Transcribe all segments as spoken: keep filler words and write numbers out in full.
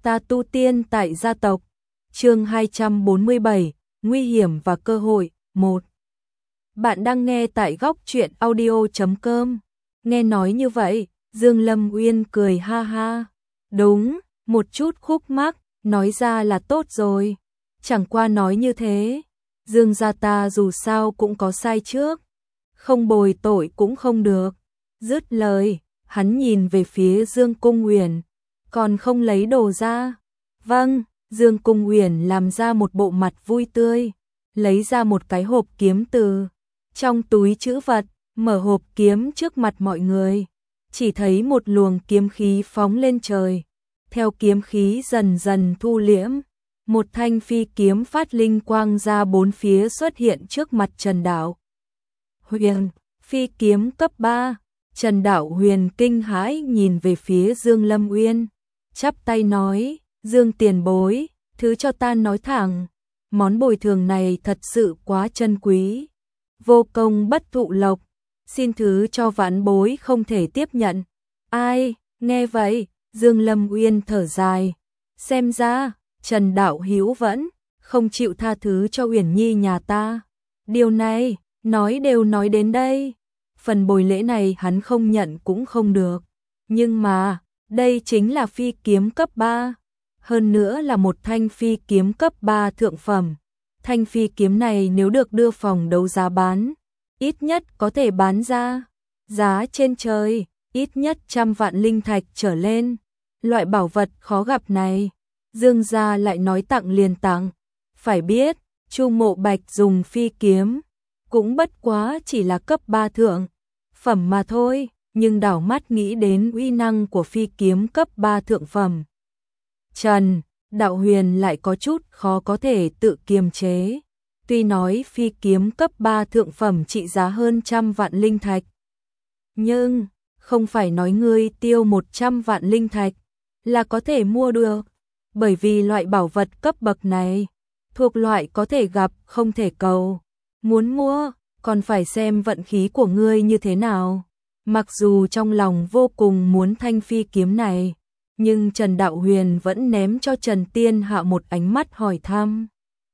Ta tu tiên tại gia tộc. Chương hai trăm bốn mươi bảy, nguy hiểm và cơ hội. một. Bạn đang nghe tại góc truyện audio chấm com. Nghe nói như vậy, Dương Lâm Uyên cười ha ha. Đúng, một chút khúc mắc, nói ra là tốt rồi. Chẳng qua nói như thế, Dương gia ta dù sao cũng có sai trước, không bồi tội cũng không được. Dứt lời, hắn nhìn về phía Dương Cung Uyển, còn không lấy đồ ra. Vâng, Dương Cung Uyển làm ra một bộ mặt vui tươi, lấy ra một cái hộp kiếm từ trong túi trữ vật, mở hộp kiếm trước mặt mọi người. Chỉ thấy một luồng kiếm khí phóng lên trời, theo kiếm khí dần dần thu liễm, một thanh phi kiếm phát linh quang ra bốn phía xuất hiện trước mặt Trần Đạo Huyền. Phi kiếm cấp ba. Trần Đạo Huyền kinh hãi nhìn về phía Dương Lâm Uyên, chắp tay nói, Dương tiền bối, thứ cho ta nói thẳng, món bồi thường này thật sự quá chân quý, vô công bất thụ lộc, xin thứ cho vãn bối không thể tiếp nhận. Ai, nghe vậy, Dương Lâm Uyên thở dài, xem ra, Trần Đạo Hữu vẫn không chịu tha thứ cho Uyển Nhi nhà ta. Điều này, nói đều nói đến đây, phần bồi lễ này hắn không nhận cũng không được, nhưng mà, đây chính là phi kiếm cấp ba, hơn nữa là một thanh phi kiếm cấp ba thượng phẩm. Thanh phi kiếm này nếu được đưa phòng đấu giá bán, ít nhất có thể bán ra giá trên trời, ít nhất trăm vạn linh thạch trở lên. Loại bảo vật khó gặp này, Dương gia lại nói tặng liền tặng. Phải biết, Chu Mộ Bạch dùng phi kiếm, cũng bất quá chỉ là cấp ba thượng phẩm mà thôi, nhưng đảo mắt nghĩ đến uy năng của phi kiếm cấp ba thượng phẩm. Trần Đạo Huyền lại có chút khó có thể tự kiềm chế. Tuy nói phi kiếm cấp ba thượng phẩm trị giá hơn trăm vạn linh thạch, nhưng không phải nói ngươi tiêu một trăm vạn linh thạch là có thể mua được, bởi vì loại bảo vật cấp bậc này thuộc loại có thể gặp không thể cầu. Muốn mua, còn phải xem vận khí của ngươi như thế nào. Mặc dù trong lòng vô cùng muốn thanh phi kiếm này, nhưng Trần Đạo Huyền vẫn ném cho Trần Tiên Hạ một ánh mắt hỏi thăm.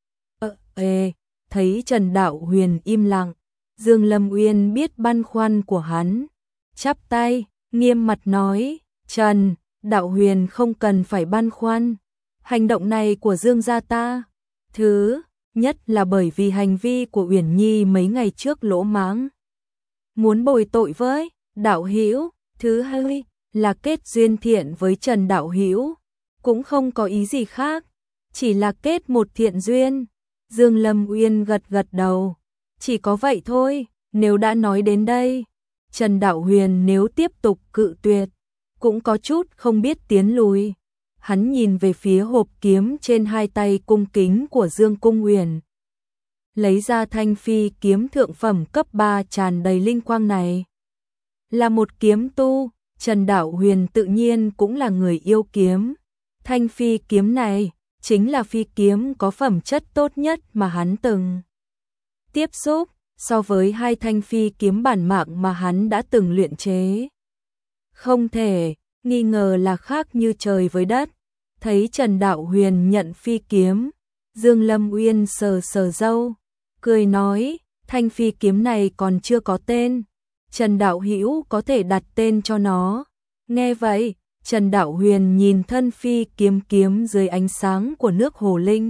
Ờ, ê, thấy Trần Đạo Huyền im lặng, Dương Lâm Uyên biết băn khoăn của hắn, chắp tay, nghiêm mặt nói, Trần Đạo Huyền không cần phải băn khoăn, hành động này của Dương gia ta, thứ nhất là bởi vì hành vi của Uyển Nhi mấy ngày trước lỗ mãng, muốn bồi tội với Đạo Hữu, thứ hai là kết duyên thiện với Trần Đạo Hữu, cũng không có ý gì khác, chỉ là kết một thiện duyên. Dương Lâm Uyên gật gật đầu, chỉ có vậy thôi. Nếu đã nói đến đây, Trần Đạo Huyền nếu tiếp tục cự tuyệt, cũng có chút không biết tiến lùi. Hắn nhìn về phía hộp kiếm trên hai tay cung kính của Dương Cung Uyển, lấy ra thanh phi kiếm thượng phẩm cấp ba tràn đầy linh quang này. Là một kiếm tu, Trần Đạo Huyền tự nhiên cũng là người yêu kiếm. Thanh phi kiếm này chính là phi kiếm có phẩm chất tốt nhất mà hắn từng tiếp xúc, so với hai thanh phi kiếm bản mạng mà hắn đã từng luyện chế, không thể nghi ngờ là khác như trời với đất. Thấy Trần Đạo Huyền nhận phi kiếm, Dương Lâm Uyên sờ sờ râu, cười nói, thanh phi kiếm này còn chưa có tên, Trần Đạo Hữu có thể đặt tên cho nó. Nghe vậy, Trần Đạo Huyền nhìn thân phi kiếm kiếm dưới ánh sáng của nước hồ linh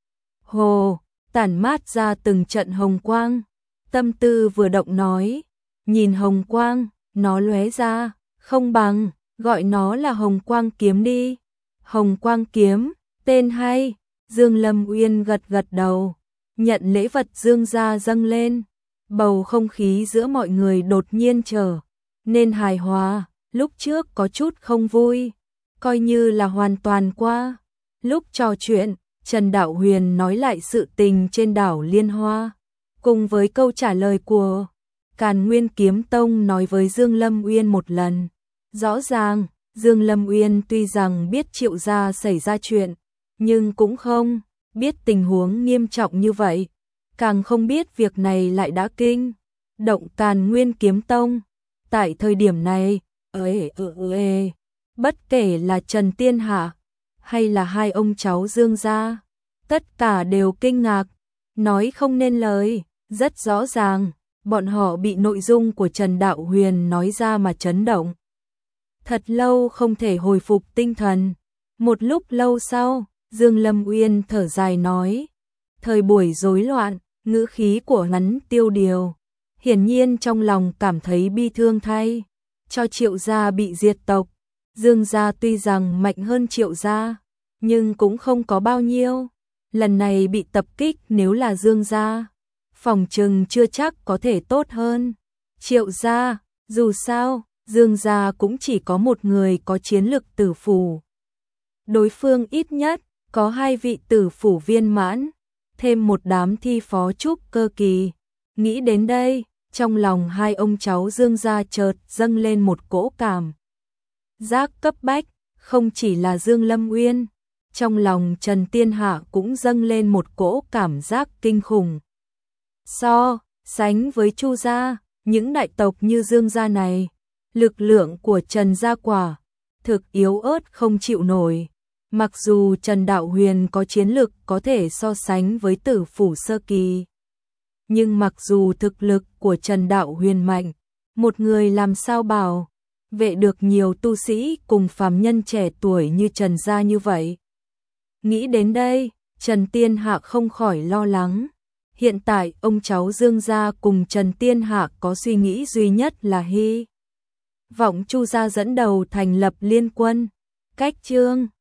hồ, tản mát ra từng trận hồng quang, tâm tư vừa động nói, nhìn hồng quang, nó lóe ra, không bằng gọi nó là Hồng Quang kiếm đi. Hồng Quang kiếm, tên hay. Dương Lâm Uyên gật gật đầu, nhận lễ vật Dương gia dâng lên, bầu không khí giữa mọi người đột nhiên trở nên hài hòa. Lúc trước có chút không vui, coi như là hoàn toàn qua. Lúc trò chuyện, Trần Đạo Huyền nói lại sự tình trên đảo Liên Hoa, cùng với câu trả lời của Càn Nguyên Kiếm Tông nói với Dương Lâm Uyên một lần. Rõ ràng, Dương Lâm Uyên tuy rằng biết Triệu gia xảy ra chuyện, nhưng cũng không biết tình huống nghiêm trọng như vậy, càng không biết việc này lại đã kinh động Càn Nguyên Kiếm Tông. Tại thời điểm này, ê, ê, ê, bất kể là Trần Tiên Hạ hay là hai ông cháu Dương gia? Tất cả đều kinh ngạc, nói không nên lời, rất rõ ràng, bọn họ bị nội dung của Trần Đạo Huyền nói ra mà chấn động. Thật lâu không thể hồi phục tinh thần. Một lúc lâu sau, Dương Lâm Uyên thở dài nói, thời buổi rối loạn, ngữ khí của hắn tiêu điều, hiển nhiên trong lòng cảm thấy bi thương thay, cho Triệu gia bị diệt tộc. Dương gia tuy rằng mạnh hơn Triệu gia, nhưng cũng không có bao nhiêu. Lần này bị tập kích nếu là Dương gia, phòng trừng chưa chắc có thể tốt hơn. Triệu gia, dù sao, Dương gia cũng chỉ có một người có chiến lực tử phủ. Đối phương ít nhất có hai vị tử phủ viên mãn, thêm một đám thi phó trúc cơ kỳ. Nghĩ đến đây, trong lòng hai ông cháu Dương gia chợt dâng lên một cỗ cảm giác cấp bách, không chỉ là Dương Lâm Uyên, trong lòng Trần Tiên Hạ cũng dâng lên một cỗ cảm giác kinh khủng. So sánh với Chu gia, những đại tộc như Dương gia này, lực lượng của Trần gia quả thực yếu ớt không chịu nổi. Mặc dù Trần Đạo Huyền có chiến lực có thể so sánh với tử phủ sơ kỳ, nhưng mặc dù thực lực của Trần Đạo Huyền mạnh, một người làm sao bảo vệ được nhiều tu sĩ cùng phàm nhân trẻ tuổi như Trần gia như vậy. Nghĩ đến đây, Trần Tiên Hạ không khỏi lo lắng. Hiện tại ông cháu Dương gia cùng Trần Tiên Hạ có suy nghĩ duy nhất là hy vọng Chu gia dẫn đầu thành lập liên quân. Cách chương